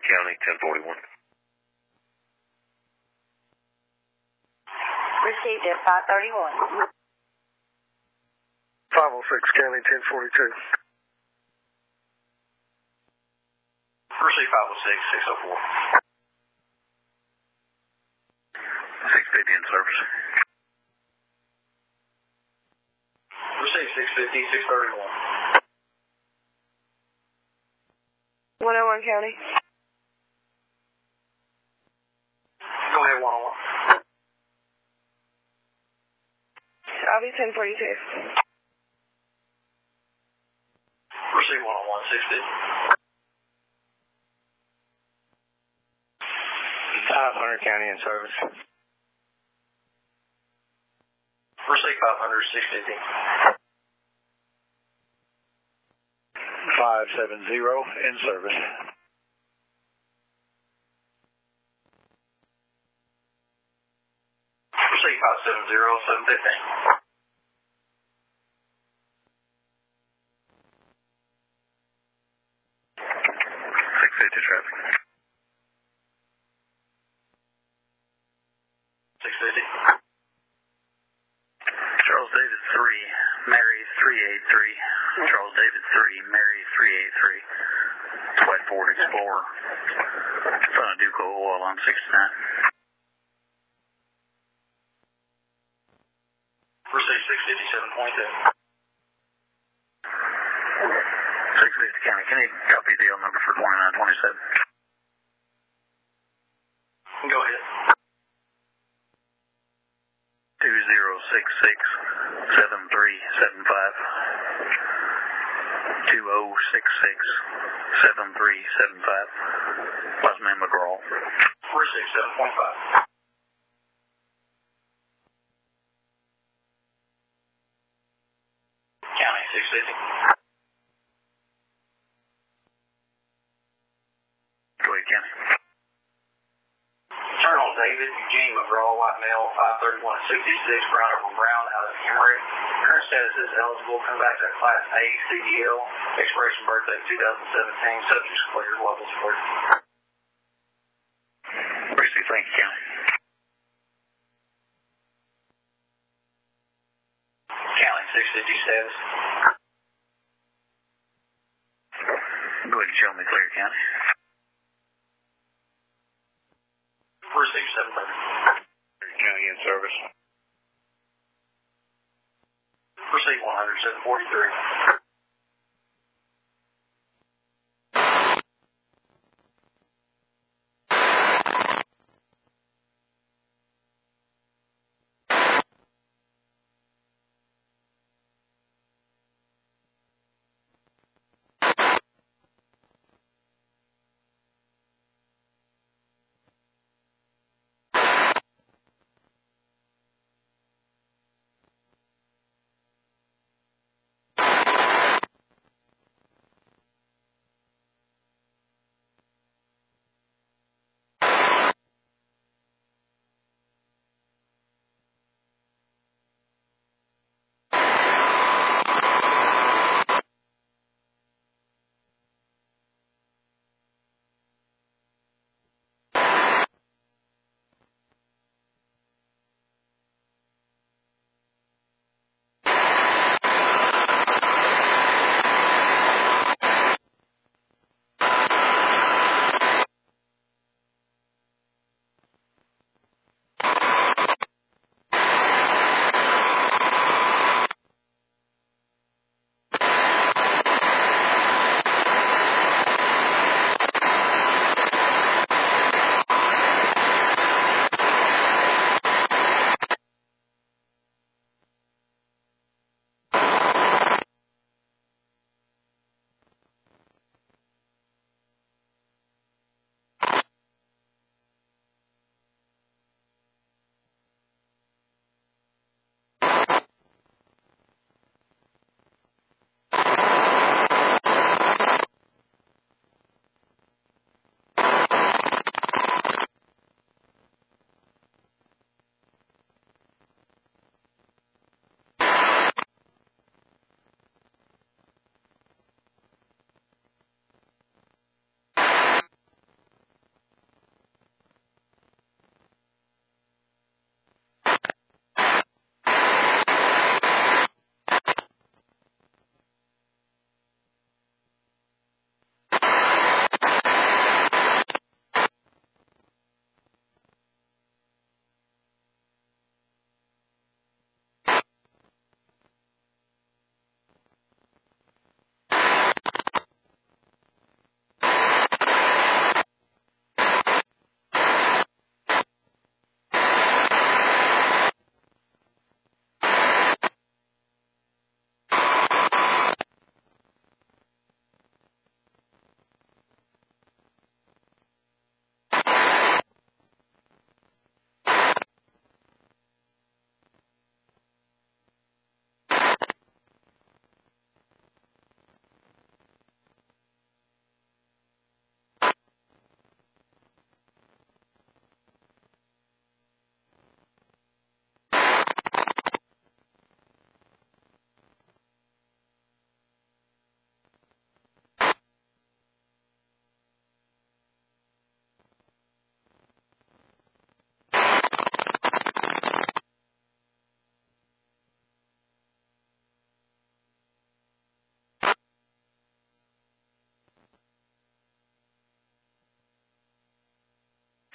County, 1041. Received at 531. 506 County, 1042. Received 506, 604. 650 in service. Received 650, 631. 101 County. Go ahead, 101. I'll be 1042. Received 101, 650. 500 County in service. Received 500, 650. 570 in service. Received 570, 715. 650 traffic. 650. Charles David 3, Mary 383. Charles David 3, Mary 383. White Ford Explorer. Son of Duco Oil on 69. Received 657.2. 650 County. Can you copy deal number for 2927? Go ahead. 2066-7375. 2066-7375. Last name McGraw. 467.5. County 650. Go ahead, County. Colonel David Eugene McGraw, white male, 531-66, Brown over Brown, out of Emory. Current status is eligible. Come back to Class A CDL. Expiration birthday 2017. Subjects cleared. Levels cleared. Appreciate it. Thank you, County. County 650 status. Go ahead and show me clear, County. 467. County in service. Proceed 100, 743.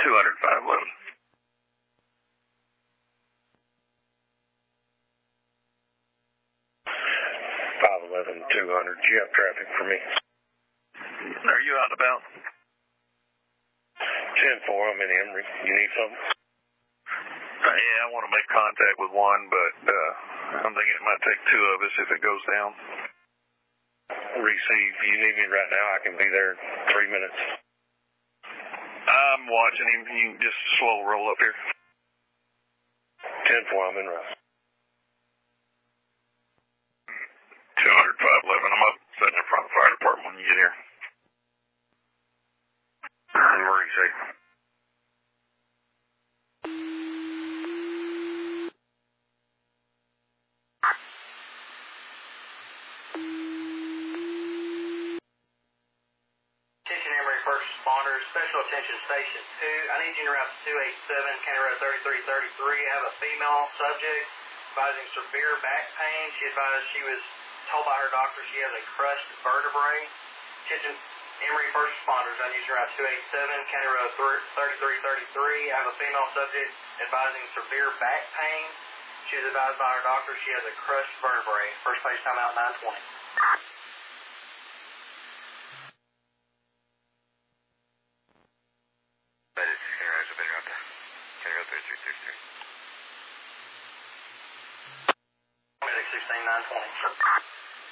200, 511. 511, 200. You have traffic for me. Are you out and about? 10-4, I'm in Emory. You need something? Yeah, I want to make contact with one, but I'm thinking it might take two of us if it goes down. Receive. You need me right now? I can be there in 3 minutes. I'm watching him. You can just slow roll up here. 10-4, I'm in Russ. 200, 511. I'm up sitting in front of the fire department when you get here. Receive. First responders, special attention station 2. I need you to route to 287, County Road 3333. I have a female subject advising severe back pain. She advised she was told by her doctor she has a crushed vertebrae. Attention Emory first responders, I need you to route 287, County Road 3333. I have a female subject advising severe back pain. She was advised by her doctor she has a crushed vertebrae. First page timeout 920. Medic 16920.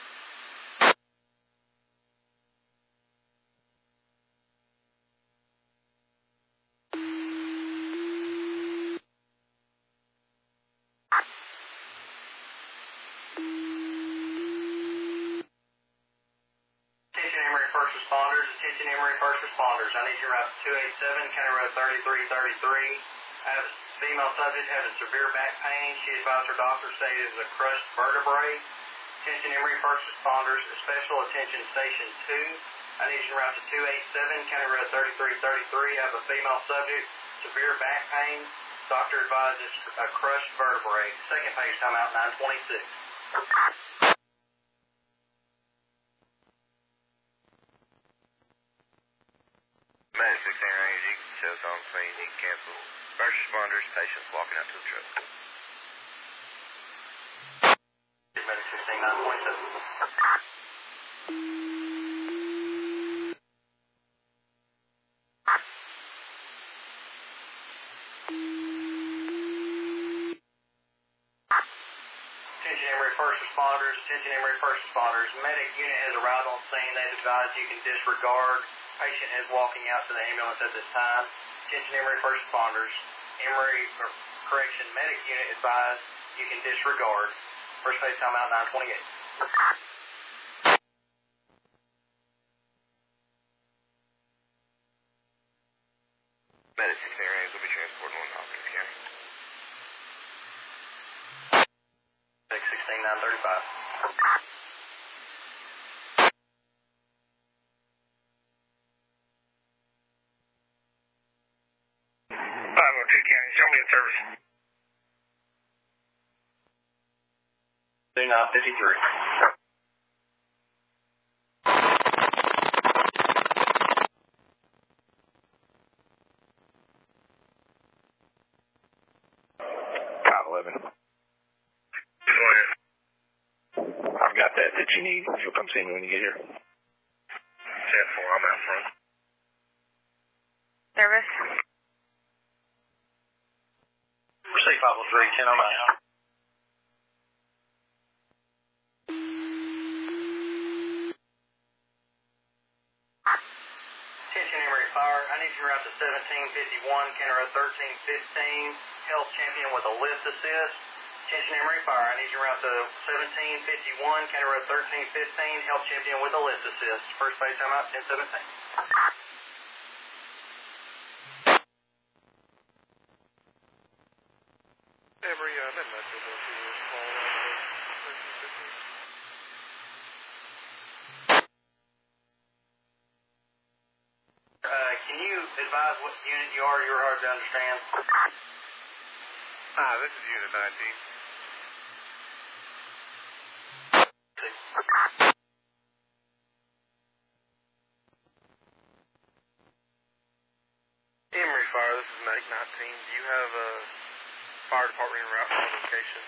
Attention Emory first responders. I need you to route to 287, County Road 3333. I have a female subject having severe back pain. She advised her doctor say it is a crushed vertebrae. Attention Emory first responders, special attention station 2. I need you to route to 287, County Road 3333. I have a female subject, severe back pain. Doctor advises a crushed vertebrae. Second page timeout 926. Medic 16 range, you can show us on scene, you can cancel. First responders, patients walking out to the truck. Medic 16927. Attention Emory first responders. Medic unit has arrived on scene. They've advised you can disregard. Patient is walking out to the ambulance at this time. Attention Emory first responders. Medic unit advised you can disregard. First page timeout 928. Medic 16 range will be transported on Hopkins County. Medic 16935. 502 County, show me a service. 2953. I've got that you need. You'll come see me when you get here. 10-4, I'm out front. Service. Receive 503, 10 I'm out. Attention Emory Fire, I need you to route to 1751, County Road 1315, Health Champion with a lift assist. Attention Emory Fire, I need you to route to 1751, County Road 1315, Health Champion with a lift assist. First base timeout 1017. Emory, I'm in Metro Building. Can you advise what unit you are? You're hard to understand. This is Unit 19. Emory Fire, this Medic 19, do you have a fire department en route to the location?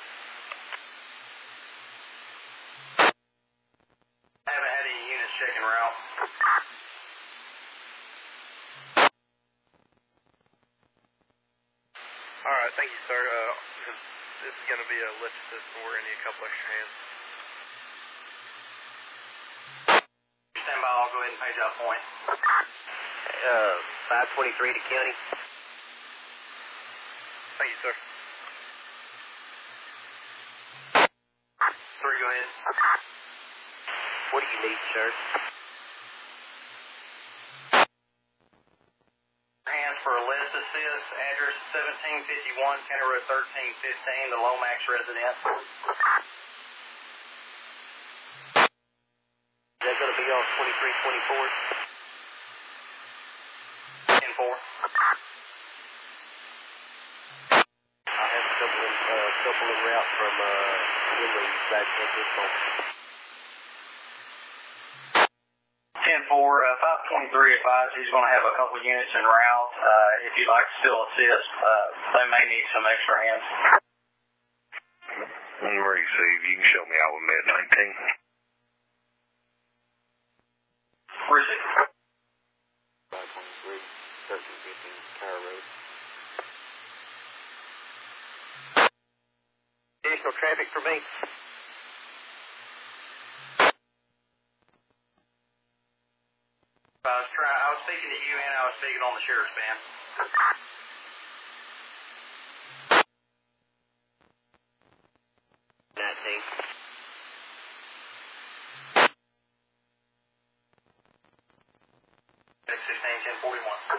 I haven't had any units checking route. Alright, thank you, sir. This is going to be a lift system. We're going to need a couple extra hands. Stand by, I'll go ahead and page out point. 523 to County. Thank you, sir. 3, go ahead. What do you need, sir? Hands for a list assist, address 1751, County Road 1315, the Lomax resident. Is that going to be off 2324? 10-4. I have a couple en route from Henry back at this moment. 10-4, 523 advised he's going to have a couple units en route. If you'd like to still assist, they may need some extra hands. Receive. You can show me out with Med 19. Receive. 523, 1315, Tower Road. Additional traffic for me. I was speaking to you and I was speaking on the sheriff's band. X16-1041.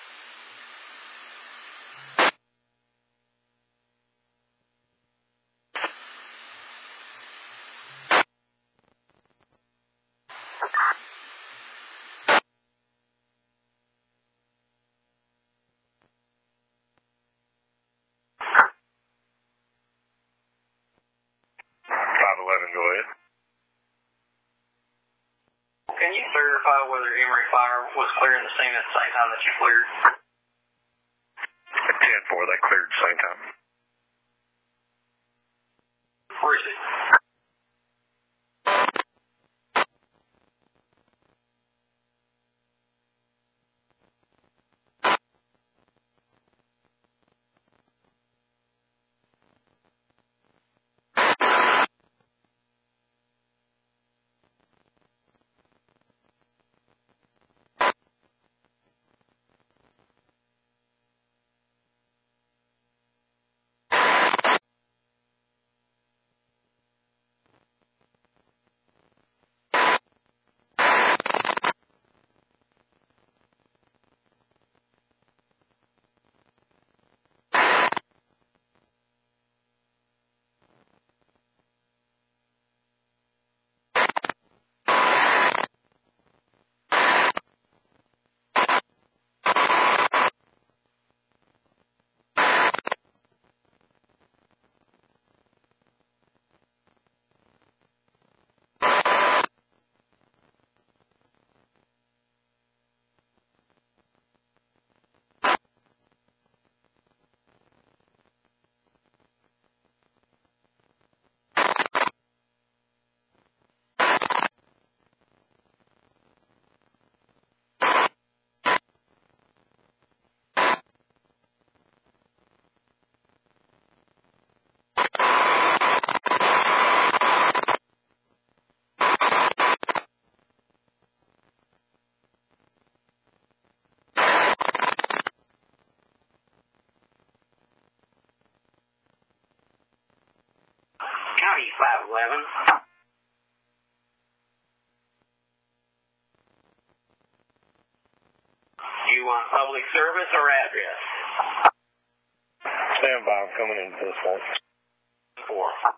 Go ahead. Can you verify whether Emory Fire was clearing the scene at the same time that you cleared? At 10-4, they cleared at the same time. Receive. County 511. You want public service or address? Stand by. I'm coming into this one. 4.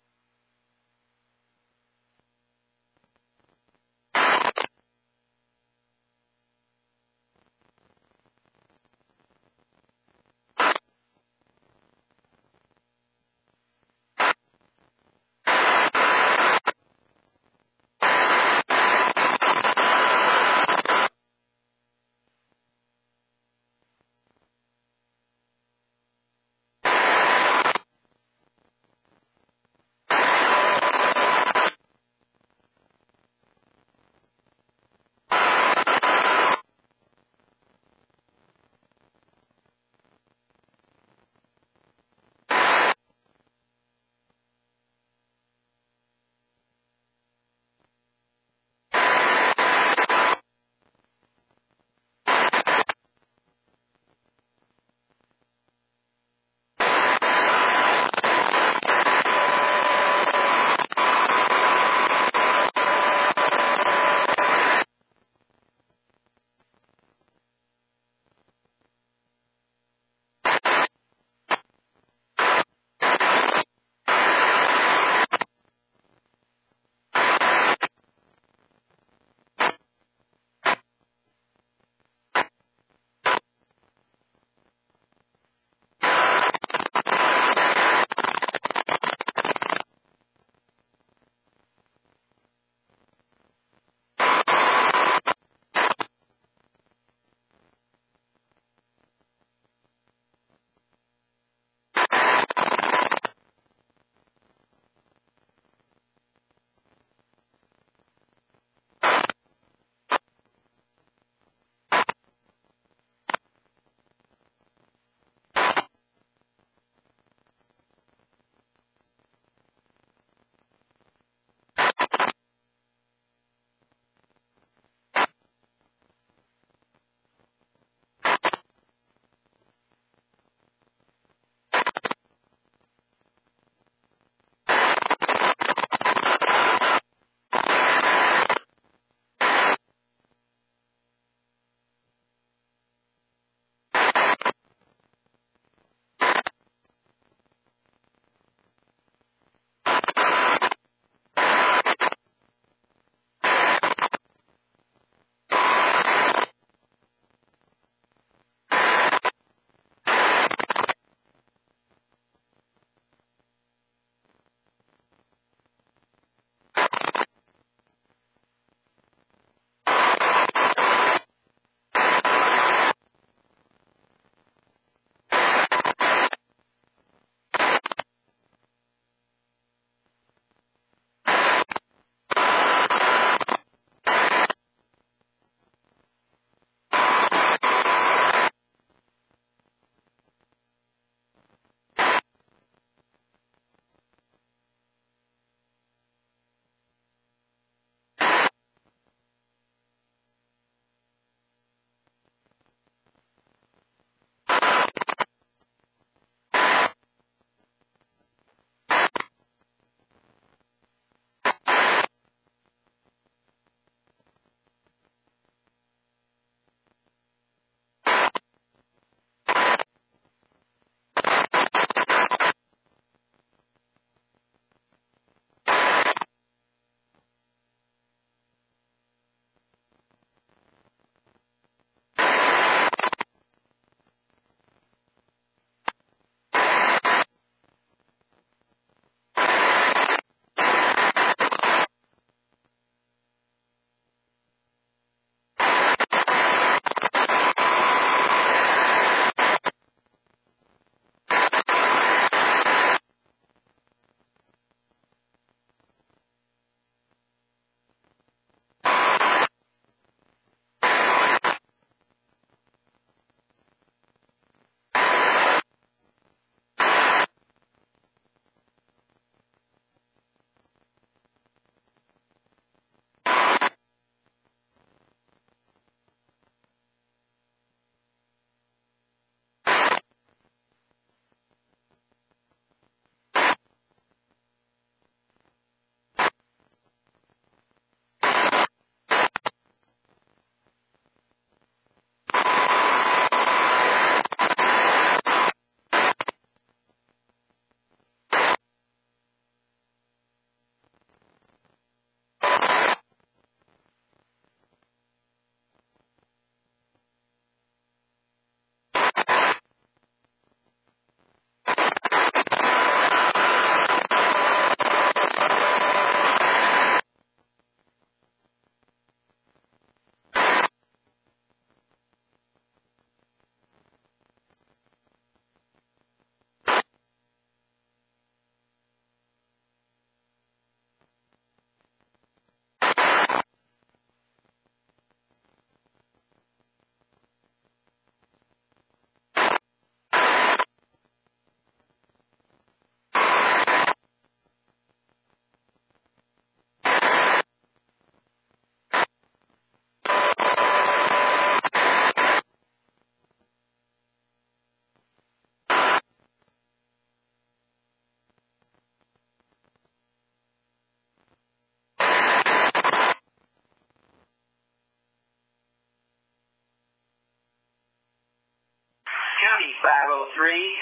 County 503.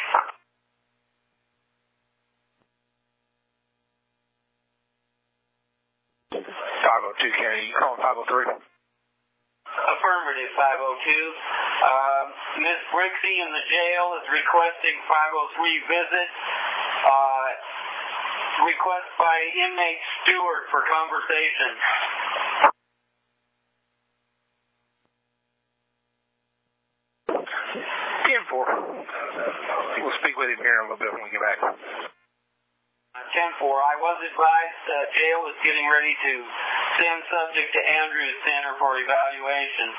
County, you calling 503? Affirmative, 502. Miss Brixey in the jail is requesting 503 visit. Request by inmate Stewart for conversation. 10-4. We'll speak with him here in a little bit when we get back. 10-4. I was advised jail is getting ready to send subject to Andrews Center for evaluation.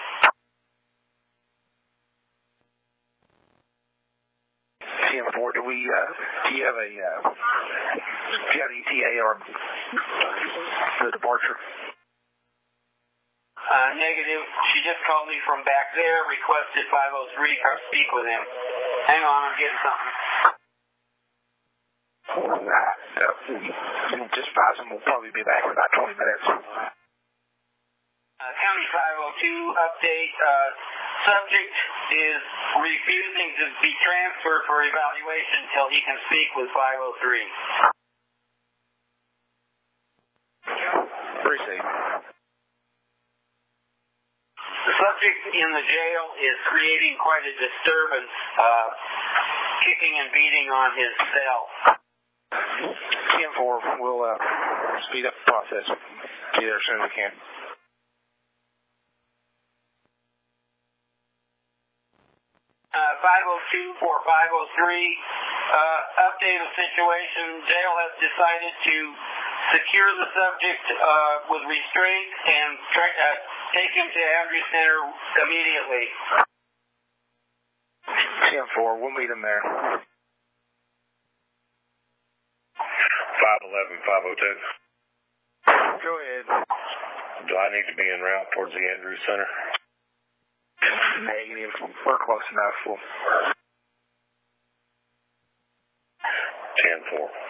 10-4. Do you have a ETA or the departure? Negative. She just called me from back there, requested 503 speak with him. Hang on, I'm getting something. Just pass him. We'll probably be back in about 20 minutes. County 502 update. Subject is refusing to be transferred for evaluation until he can speak with 503. Appreciate it. The subject in the jail is creating quite a disturbance, kicking and beating on his cell. 10-4. We'll speed up the process. Be there as soon as we can. Uh, 502 for 503. Update of situation. Jail has decided to secure the subject with restraint and take him to Andrews Center immediately. 10-4. We'll meet him there. 511, 502. Go ahead. Do I need to be en route towards the Andrews Center? Negative. We're close enough. 10-4.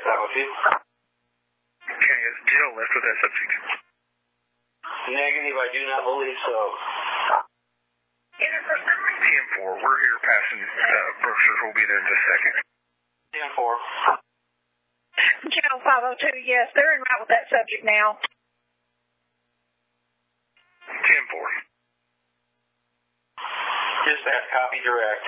502. Okay, is Jill left with that subject? Negative, I do not believe so. 10-4, we're here passing brochures. We'll be there in just a second. 10-4. Channel 502, yes, they're en route with that subject now. 10-4. Dispatch, copy direct.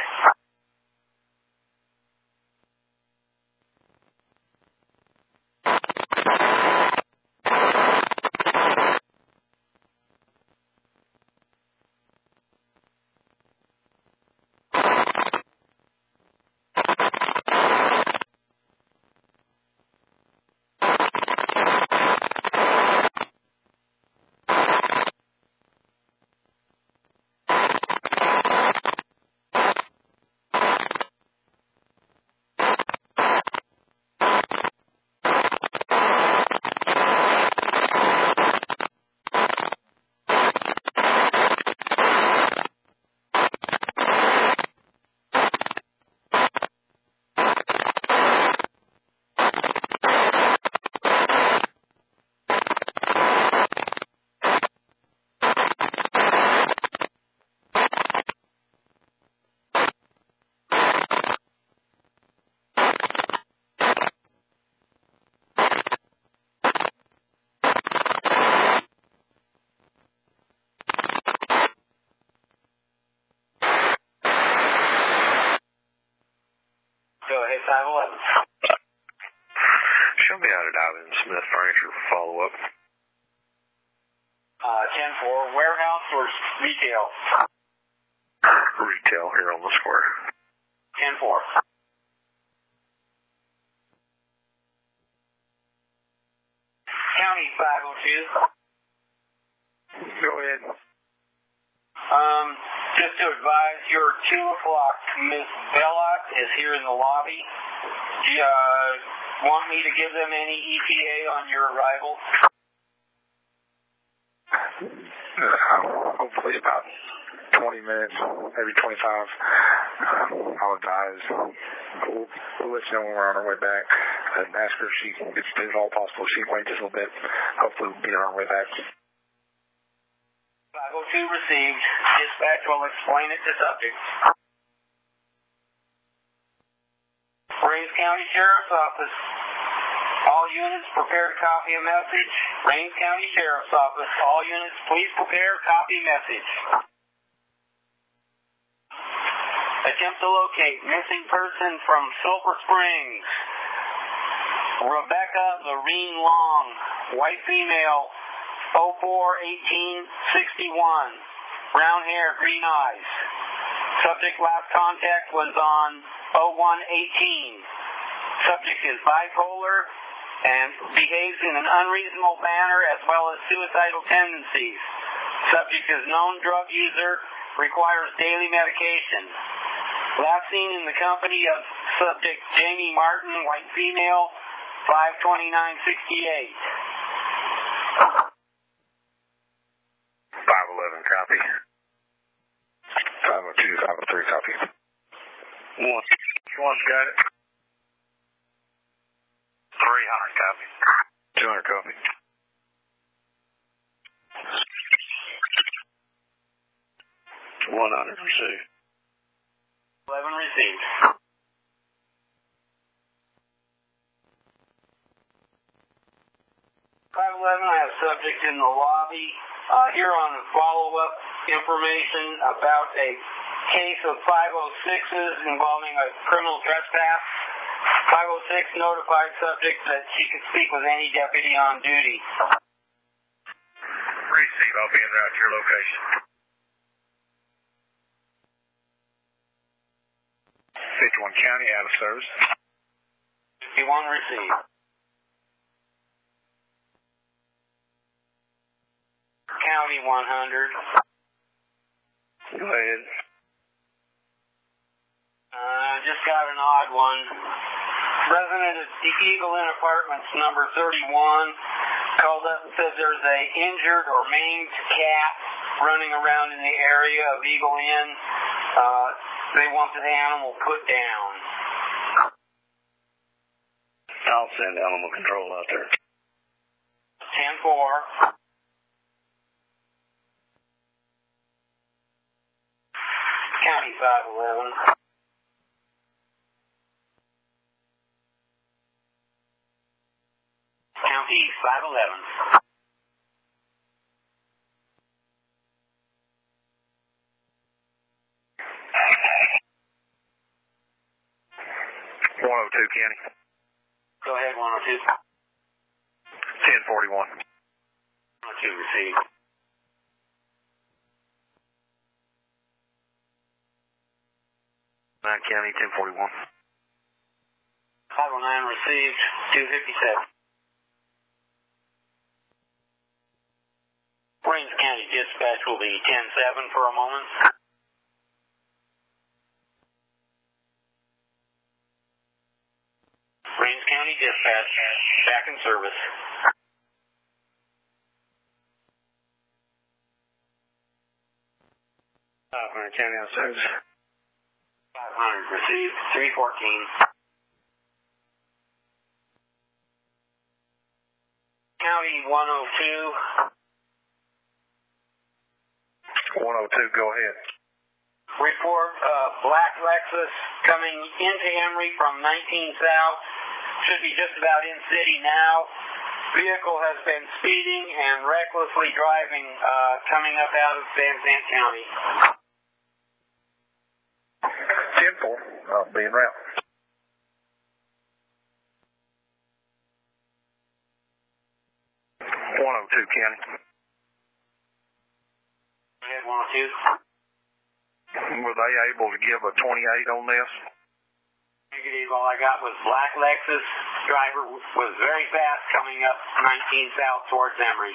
Go ahead, 511. She'll be out at Island Smith Furniture for follow-up. 10-4, warehouse or retail? Retail here on the square. 10-4. County 502. Go ahead. Just to advise, your 2 o'clock, Miss Belloc is here in the lobby. Do you want me to give them any ETA on your arrival? Hopefully about 20 minutes, maybe 25. I'll advise. We'll let you know when we're on our way back. And ask her if she, if all possible, she can wait just a little bit. Hopefully we'll be on our way back. 502 received. Dispatch will explain it to subjects. Rains County Sheriff's Office. All units prepare to copy a message. Rains County Sheriff's Office. All units please prepare copy message. Attempt to locate missing person from Silver Springs. Rebecca Lorene Long, white female, 04-18-61, brown hair, green eyes. Subject last contact was on 01-18. Subject is bipolar and behaves in an unreasonable manner as well as suicidal tendencies. Subject is known drug user, requires daily medication. Last seen in the company of subject Jamie Martin, white female, 529-68. 511 copy. 502, 503 copy. One's got it. 300 copy. 200 copy. 100 received. 11 received. 511, I have subject in the lobby. Here on the follow-up information about a case of 506s involving a criminal trespass. 506 notified subject that she could speak with any deputy on duty. Receive, I'll be en route to your location. 51 County, out of service. 51 received. County 100. Go ahead. Just got an odd one. Resident of the Eagle Inn Apartments, number 31, called up and said there's a injured or maimed cat running around in the area of Eagle Inn. They want the animal put down. I'll send animal control out there. 10-4. County 511. County 511. 102 County. Go ahead, 102. 1041. 102 received. County 1041. 509 received. 257. Rains County Dispatch will be 10-7 for a moment. Rains County Dispatch back in service. County on service. 500 received. 314. County 102. 102, go ahead. Report black Lexus coming into Emory from 19 South. Should be just about in city now. Vehicle has been speeding and recklessly driving coming up out of Van Zandt County. 10-4. I'll be en route. County. Go ahead, 102. Were they able to give a 28 on this? Negative. All I got was black Lexus. Driver was very fast coming up 19 South towards Emory.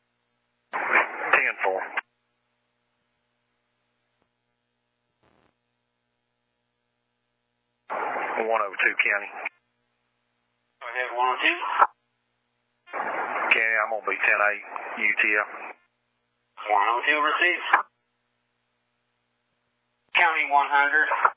10-4. 102 County. Go ahead, 102. County, I'm going to be 10-8 UTF. 102 received. County 100.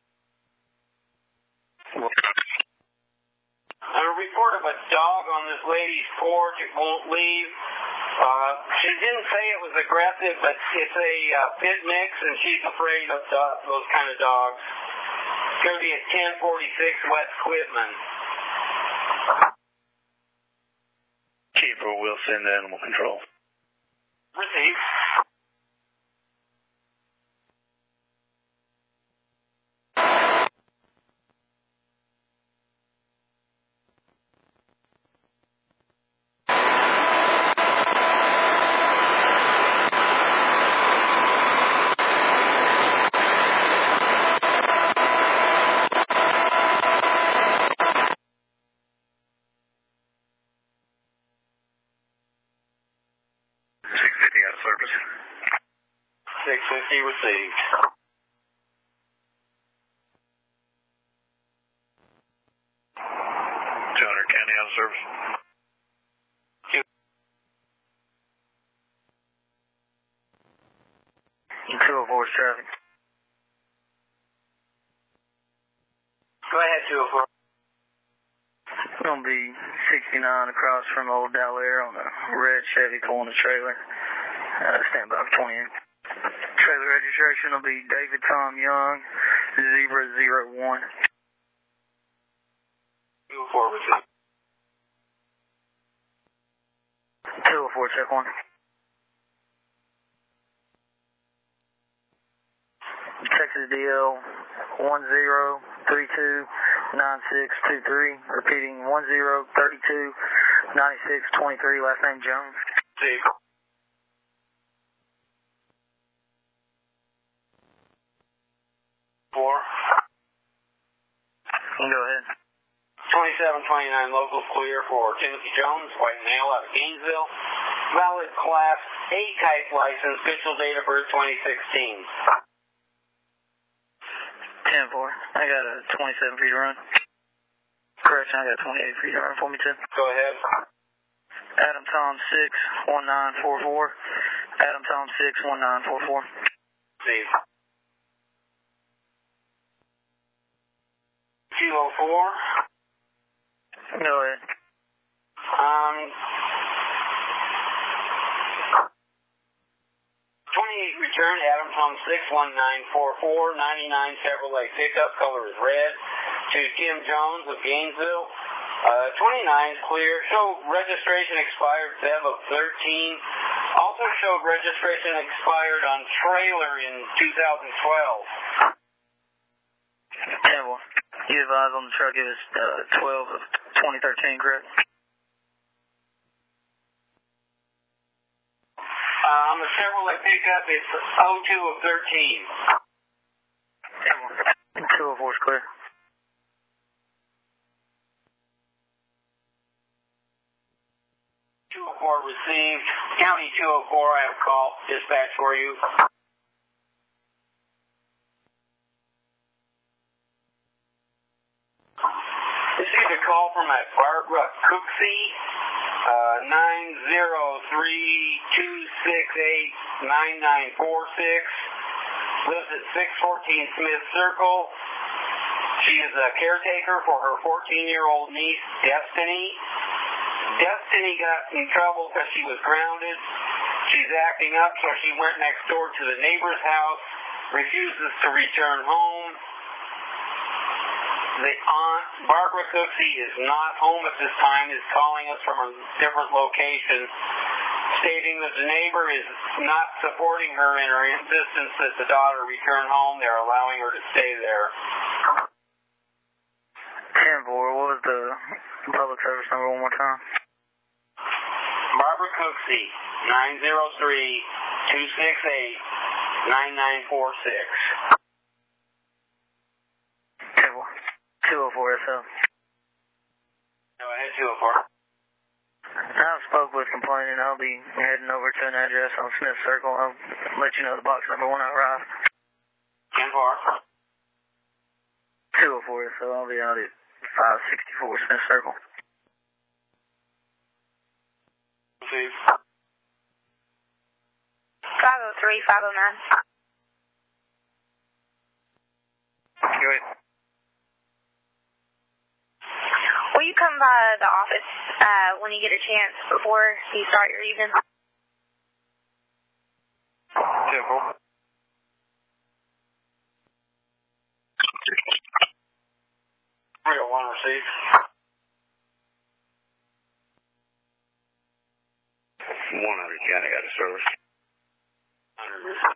A report of a dog on this lady's porch. It won't leave. She didn't say it was aggressive, but it's a pit mix, and she's afraid of those kind of dogs. It's going to be a 1046 West Quitman. Keeper will send animal control. Received. Service. 650 received. County out of service. 204 traffic. Go ahead, 204. It's going to be 69 across from Old Dallaire on a red Chevy pulling a trailer. Stand by for 20. Trailer registration will be David Tom Young, 001. 204 received. 204, check 1. Texas DL 10329623, repeating 10329623, last name Jones. Received. Four. Go ahead. 2729 local clear for Timothy Jones, white male out of Gainesville. Valid Class A type license, official date of birth 2016. 10-4. I got a 27 for you to run. Correction, I got 28 for you to run for me, too. Go ahead. Adam Tom 61944. Adam Tom 61944. Steve. 204. Go ahead. 28 return, Adams Home 61944, 99 Chevrolet pickup, color is red, to Tim Jones of Gainesville. 29 is clear, showed registration expired Feb of 13, also showed registration expired on trailer in 2012. Yeah, well, you advised on the truck it was 12 of 2013, correct? On the Chevrolet pickup, it's 02 of 13. 204 is clear. Received. County 204, I have a call. Dispatch for you. Received a call from a Barbara Cooksey, 903-268-9946. Lives at 614 Smith Circle. She is a caretaker for her 14-year-old niece, Destiny. Destiny got in trouble because she was grounded. She's acting up, so she went next door to the neighbor's house, refuses to return home. The aunt, Barbara Cooksey, is not home at this time, is calling us from a different location, stating that the neighbor is not supporting her in her insistence that the daughter return home. They're allowing her to stay there. 10-4, what was the public service number one more time? Barbara Cooksey, 903-268-9946. 204 SL. Go ahead, 204. I spoke with complaining. I'll be heading over to an address on Smith Circle. I'll let you know the box number when I arrive. 10-4. 204 SL. I'll be out at 564 Smith Circle. 503, 509. Go ahead. Will you come by the office when you get a chance before you start your evening? 10-4. Real one received. 100 County out of service. 100.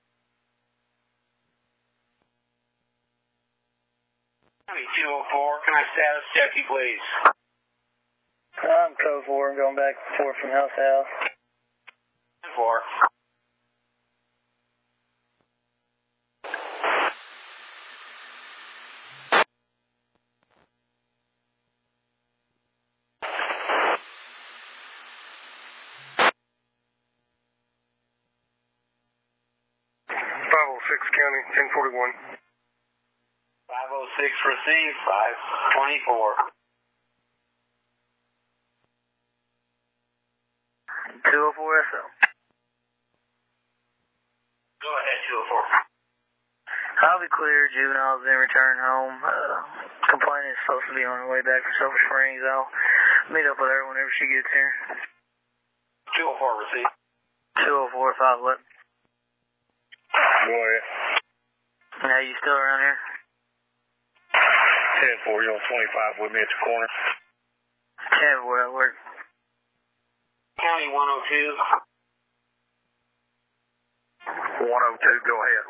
County 204, can I status check you, please? I'm code 4. I'm going back and forth from house to house. 4. County, 1041. 506 received, 524. 204 SL. Go ahead, 204. I'll be clear. Juvenile's been returned home. Complainant is supposed to be on her way back from Silver Springs. I'll meet up with her whenever she gets here. 204 received. 204 511. Go ahead. Now, you still around here? 10-4, you're on 25 with me at the corner. 10-4, that work. County 102. 102, go ahead.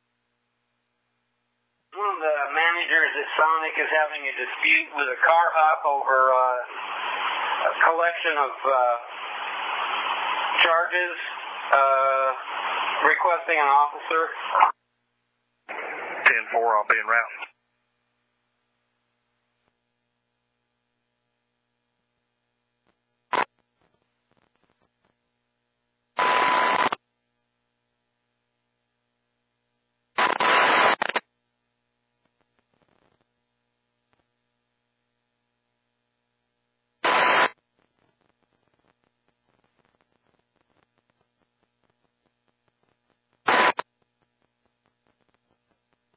One of the managers at Sonic is having a dispute with a car hop over a collection of charges, requesting an officer. 10-4, I'll be en route.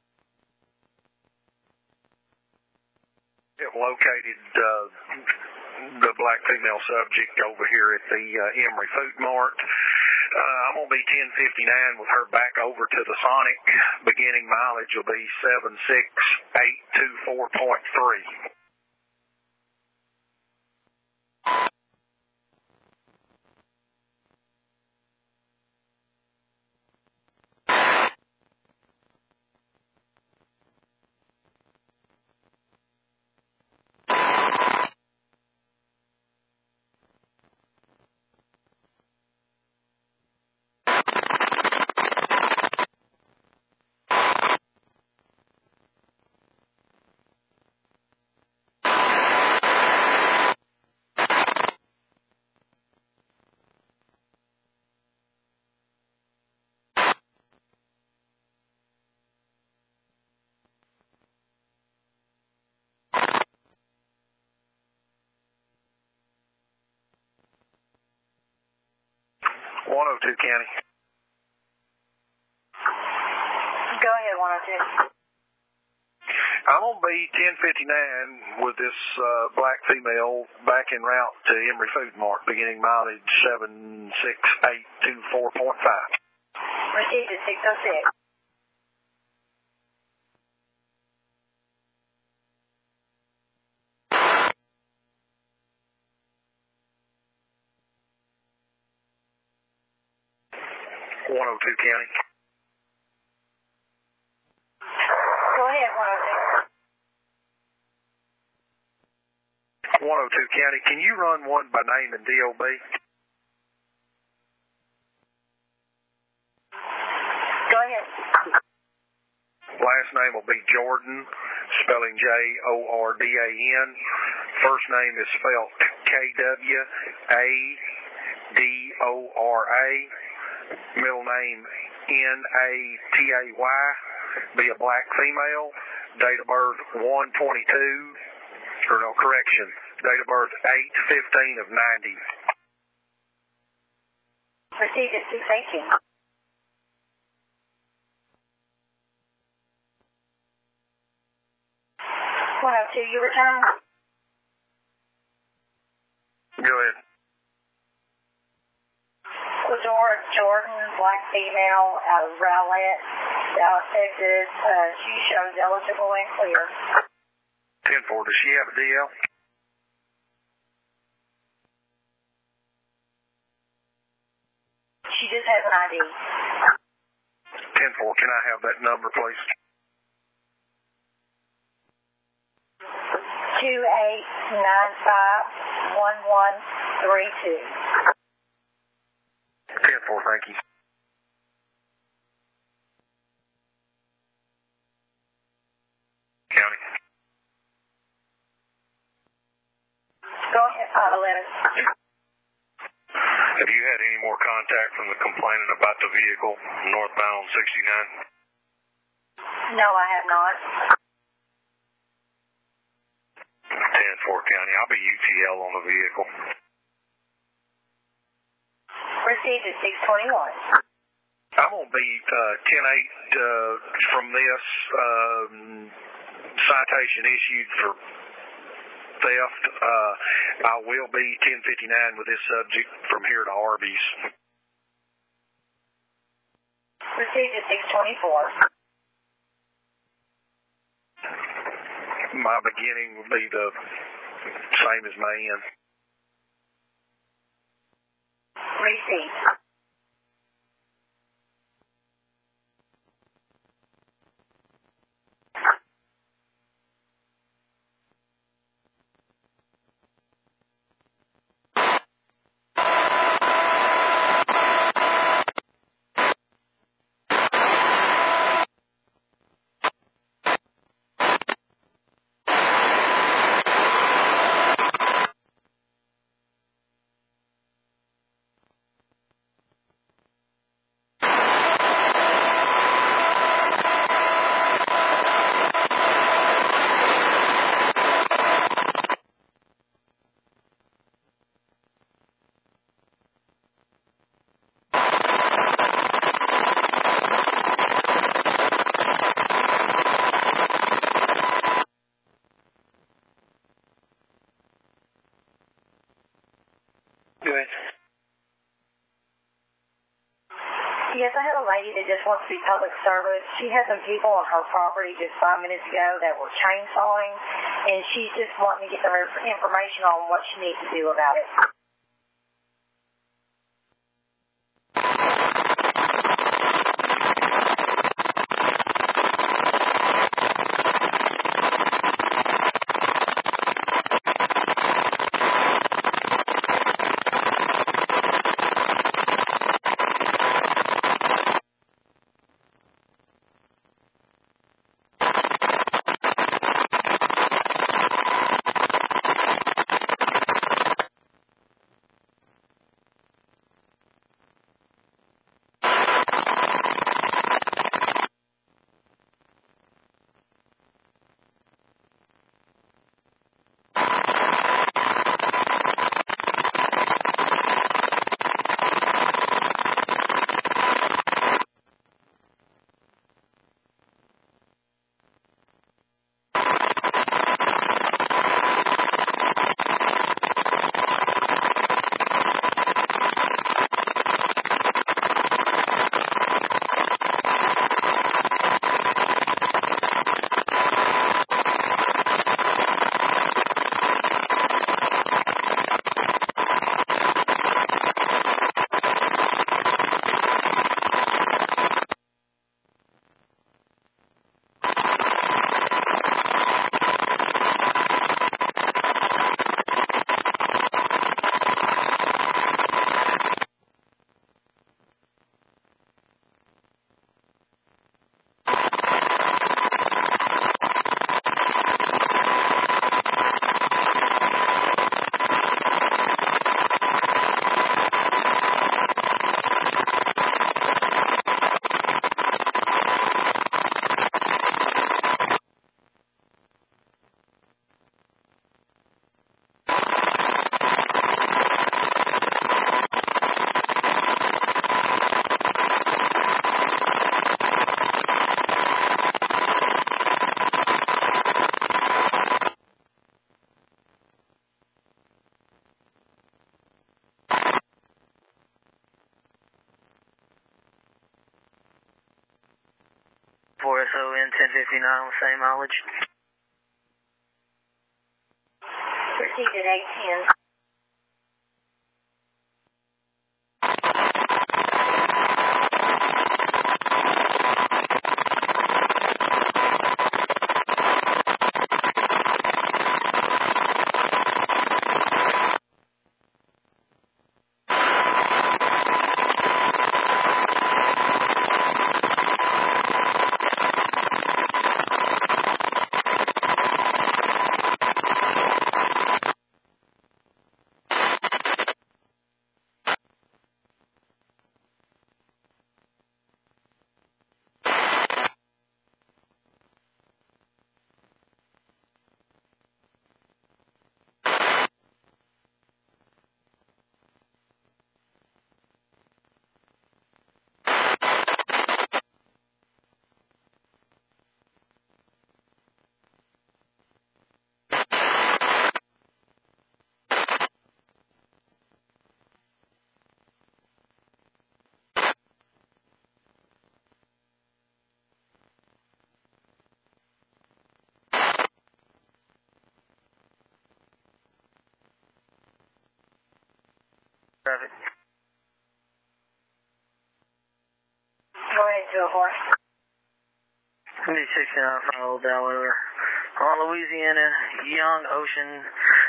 Located the black female subject over here at the Emory Food Mart. I'm going to be 10:59 with her back over to the Sonic. Beginning mileage will be 76824.3. Two County. Go ahead, 102. I'm going to be 10:59 with this black female back en route to Emory Food Mart, beginning mileage 76824.5. Received at 606. County. Go ahead, 102. 102 County, can you run one by name and DOB? Go ahead. Last name will be Jordan, spelling Jordan. First name is spelled Kwadora. Middle name Natay. Be a black female. Date of birth 1/22. Or no, correction. Date of birth 8/15 of 90. Received at 618. You return? Go ahead. Quadora Jordan, black female, out of Rowlett, Dallas, Texas. She shows eligible and clear. 10-4, does she have a DL? She just has an ID. 10-4, can I have that number, please? 28951132. 10-4, thank you. County. Go ahead, 511. Have you had any more contact from the complainant about the vehicle northbound 69? No, I have not. 10-4 County. I'll be UTL on the vehicle. Received at 621. I'm going to be 10-8 from this citation issued for theft. I will be 10:59 with this subject from here to Arby's. Received at 624. My beginning will be the same as my end. Received. Yes, I have a lady that just wants to be public service. She had some people on her property just 5 minutes ago that were chainsawing, and she's just wanting to get some information on what she needs to do about it. SON 1059 with same mileage. Received at 810. Traffic. Go ahead, 204. 69 from Old Delaware. On Louisiana, Young Ocean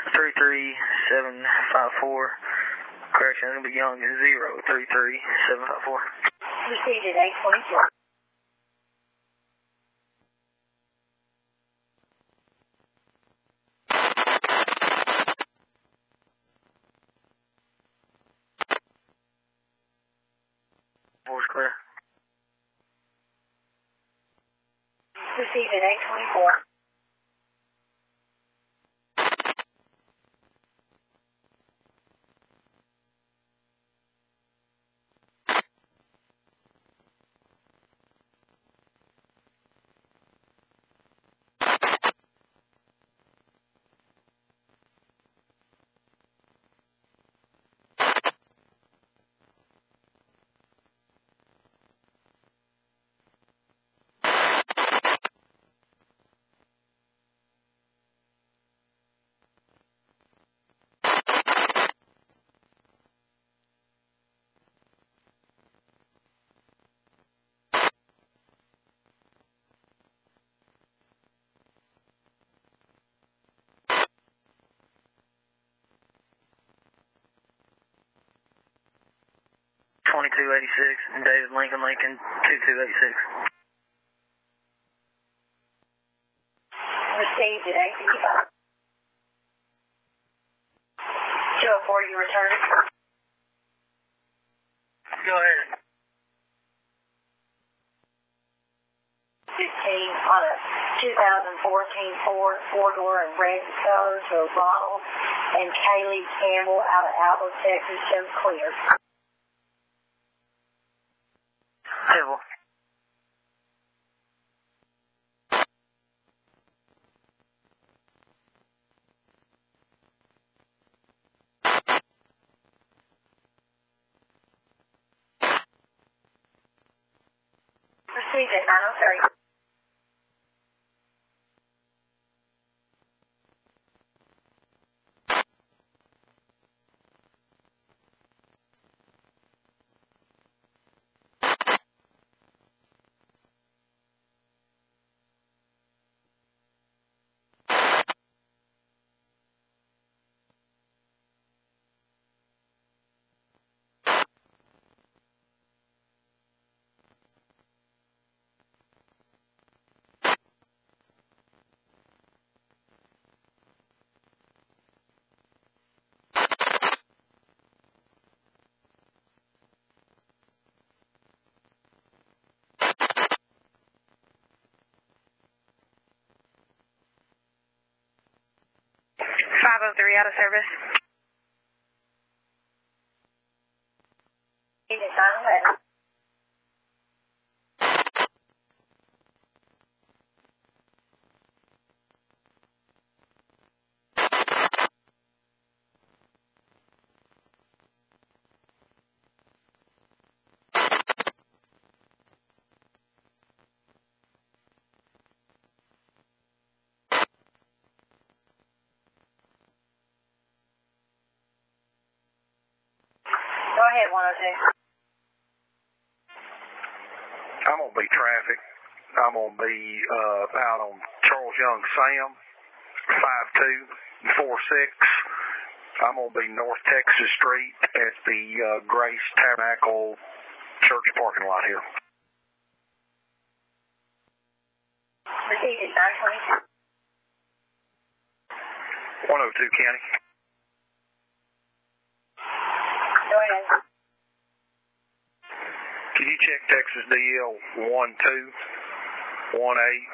33754. Correction, it's going to be Young 033754. Received at 822. Four's clear. Received at 824. 2286 and David Lincoln 2286. Received at 855. 204, you returned. Go ahead. 15 on a 2014 Ford four-door in Brandon color to Ronald and Kaylee Campbell out of Outlook, Texas, shows clear. Table. Received at 903. Out of service. Received at 911. Go ahead, 102. I'm going to be traffic. I'm going to be out on Charles Young Sam, 5246. I'm going to be North Texas Street at the Grace Tabernacle Church parking lot here. Received at 922. 102 County. Go ahead. Can you check Texas DL 12185768?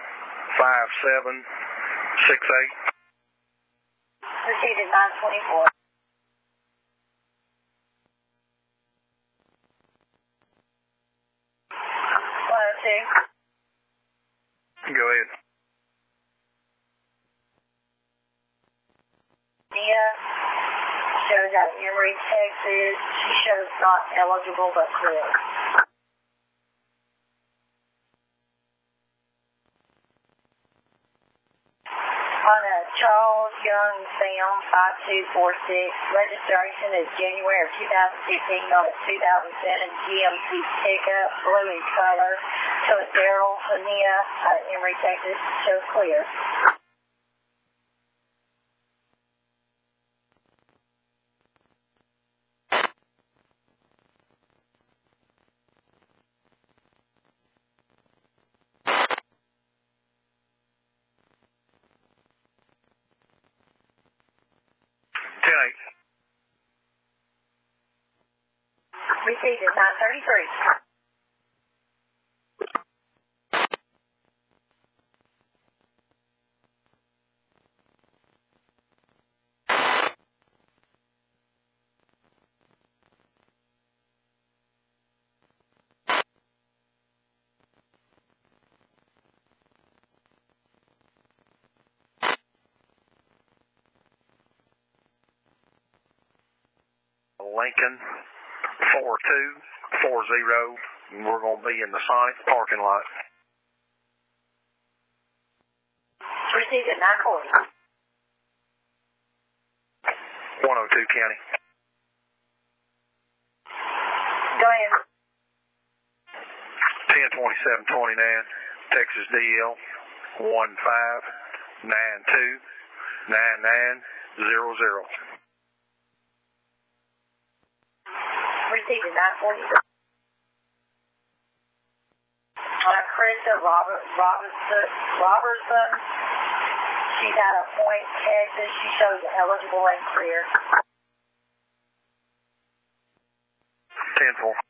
Received at 924. Go ahead. Nia shows out of Emory, Texas. She shows not eligible but clear. On a Charles Young Sam 5246, registration is January of 2015 on a 2007 GMC pickup, blue in color. So it's Daryl Nia out of Emory, Texas. Shows clear. Received at 933. Lincoln 4240, and we're going to be in the Sonic parking lot. Received at 940. 102 County. Go ahead. 102729, Texas DL 15929900. Received at 940. Krista Robertson. She's out of Point, Texas. She shows eligible and clear. 10-4.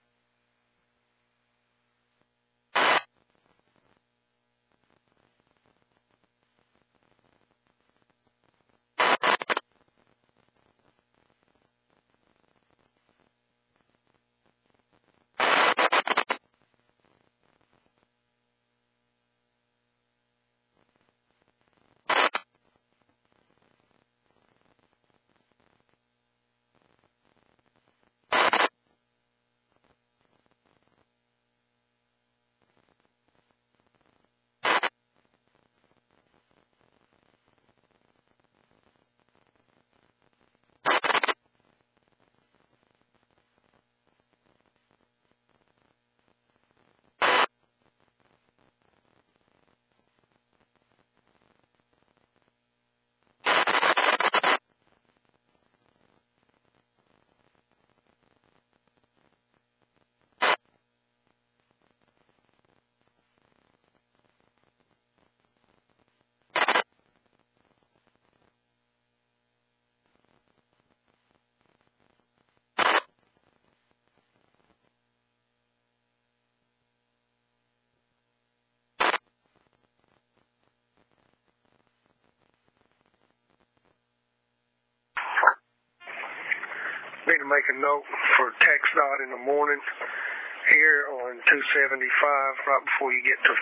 Need to make a note for TxDOT in the morning here on 275 right before you get to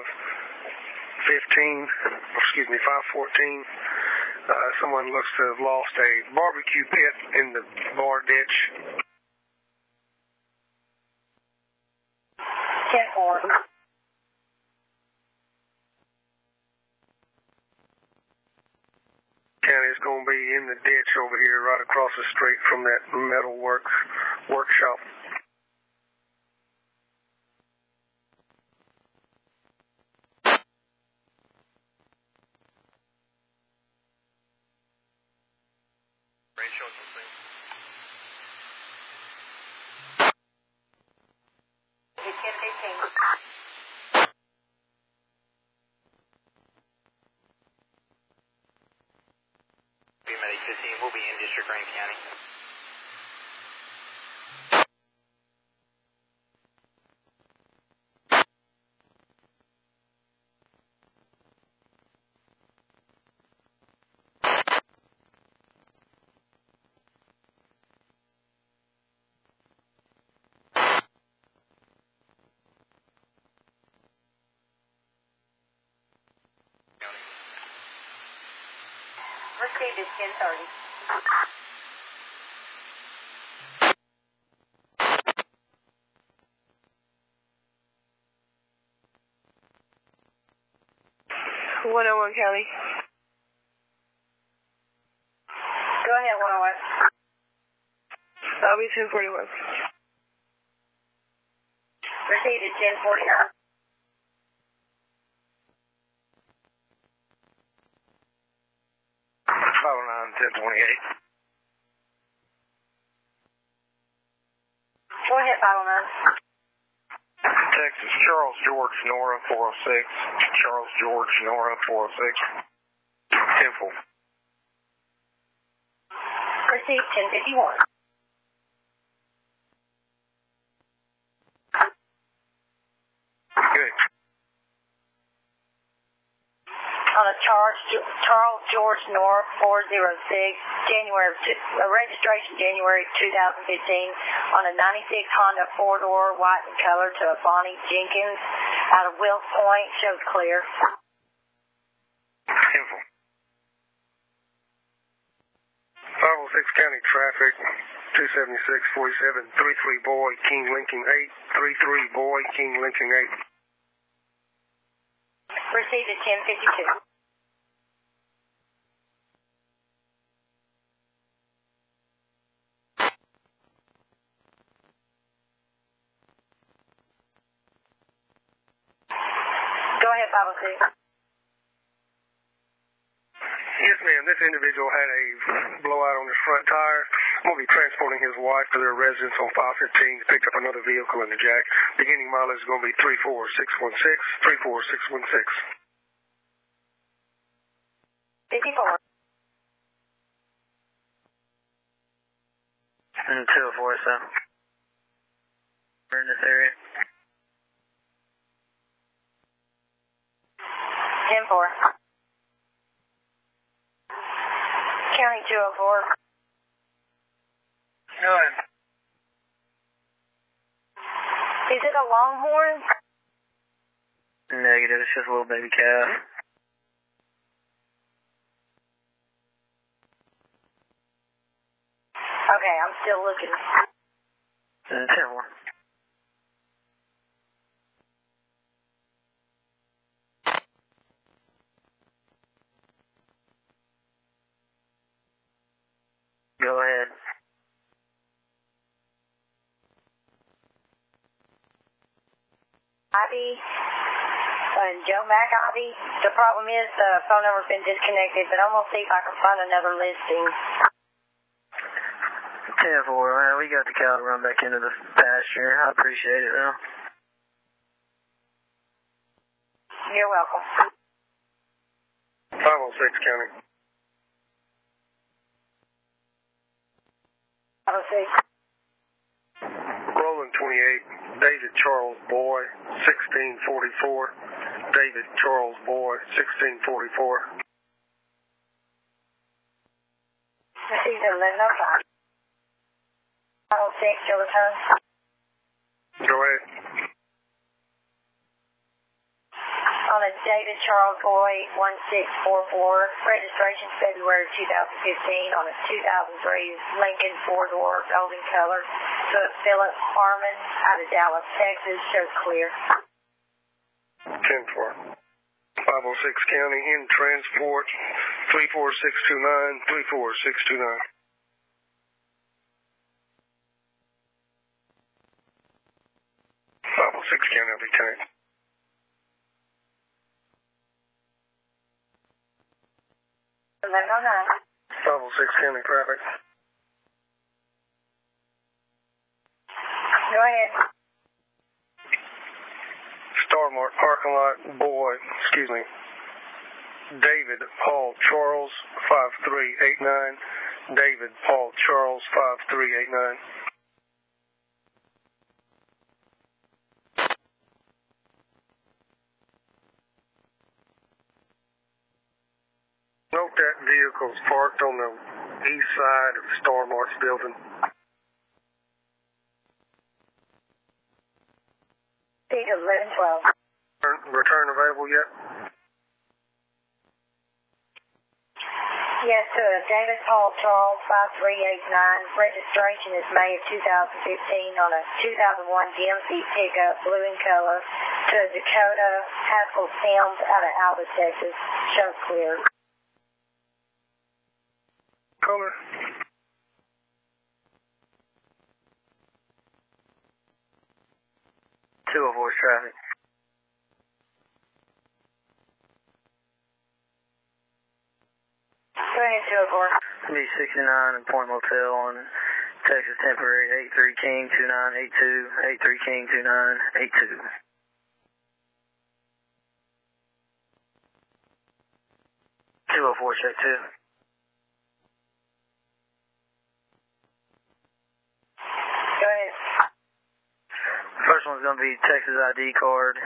514. Someone looks to have lost a barbecue pit in the bar ditch. 10-4. County is going to be in the ditch over here right across the street from that metal workshop. Range showing something. It's 10-15. Medic 15 will be in District Grant County. Received is 10-30. One County. Go ahead, 101. I'll be 1041. Received is 10-49. 1028. Go ahead, 509. Texas, Charles George, Nora, 406. Charles George, Nora, 406. 10-4. Received 1051. Good. On a Charles George North 406, registration January 2015, on a 96 Honda 4-door, white in color, to a Bonnie Jenkins out of Wills Point, shows clear. 10-4. 506 County Traffic, 276-47, 33 Boy, King Lincoln 8, 33 Boy, King Lincoln 8. Received at 1052. Go ahead, 506. Yes, ma'am. This individual had a blowout on his front tire. I'm going to be transporting his wife to their residence on 515. Picked up another vehicle in the jack. Beginning mileage is going to be 34616, 34616. 54. And 204, so we're in this area. 10-4. County 204. Go ahead. Is it a longhorn? Negative, it's just a little baby calf. Okay, I'm still looking. 10-4. Go ahead. Ivy and Joe McIvy. The problem is the phone number's been disconnected, but I'm going to see if I can find another listing. 10-4, man. We got the cow to run back into the pasture. I appreciate it, though. You're welcome. 506 County. 506. Roland 28, David Charles Boy, 1644. David Charles Boy, 1644. Received 1105. 506, your return. Go ahead. On a David Charles Boy, 1644, registration February 2015 on a 2003 Lincoln four-door golden color to Philip Harmon out of Dallas, Texas, shows clear. 10-4. 506 County in transport, 34629, 34629. 506 County, every time. 1109. 506 County traffic. Go ahead. Star Mart parking lot, boy, David Paul Charles, 5389. David Paul Charles, 5389. Note that vehicle's parked on the east side of Star Mart's building. Seat 1112. Return available yet? Yes, to David Paul Charles, 5389. Registration is May of 2015 on a 2001 DMC pickup, blue in color, to Dakota Haskell Sims out of Alba, Texas. Shows clear. Color? 204 traffic. Go ahead, 204. B69 and Point Motel on Texas Temporary, 83 King 2982, 83 King 2982. 204, check 2. Go ahead. First one's going to be Texas ID card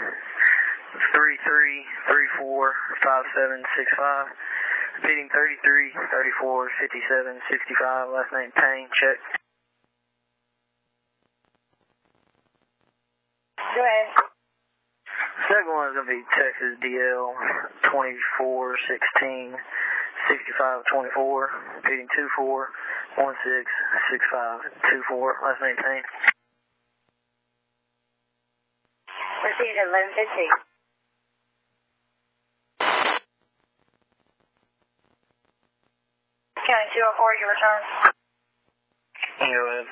33345765. Repeating 33 34 57 65. Last name Payne. Check. Go ahead. Second one is going to be Texas DL 2416 6524. Repeating 24 16 65 24. Last name Payne. Received 1150. County 204, your return. Go ahead.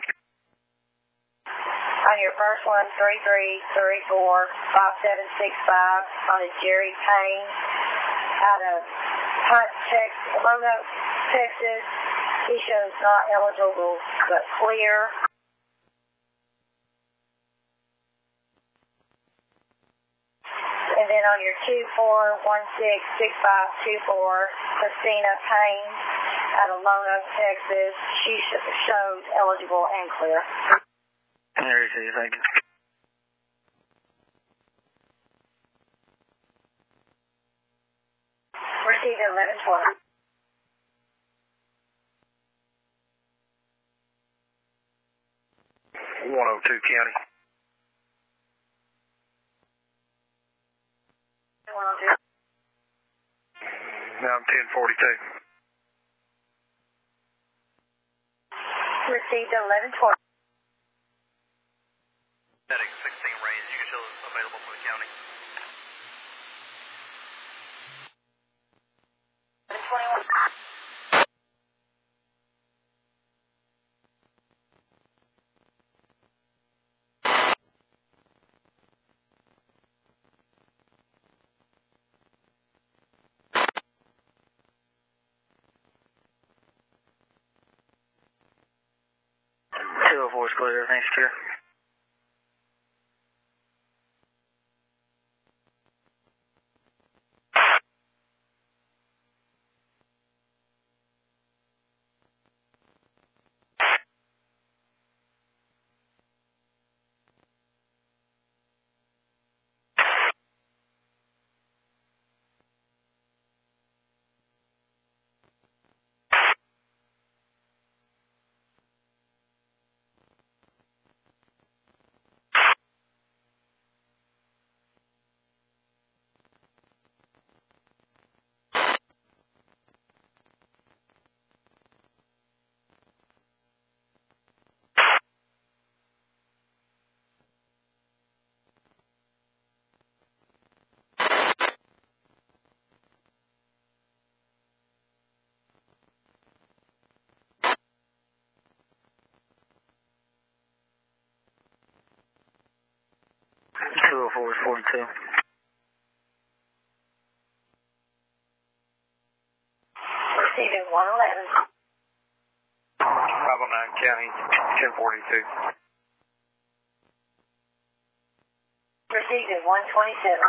On your first one, 33345765 on a Jerry Payne out of Hunt, Texas, Roanoke, Texas, He shows not eligible but clear. And then on your 24166524, Christina Payne out of Lone Oak, Texas, she shows eligible and clear. There it is, thank you. Received 1120. County. 102. Now I'm 1042. Received 1120. Heading 16 range, you can show available for the county. 21. Is clear, everything's secure. Is 42. Receiving 111. 509 County, 1042. Receiving 127.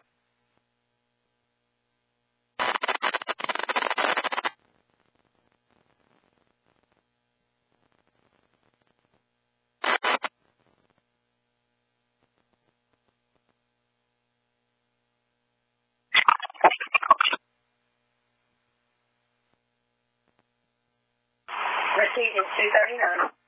Receiving 239.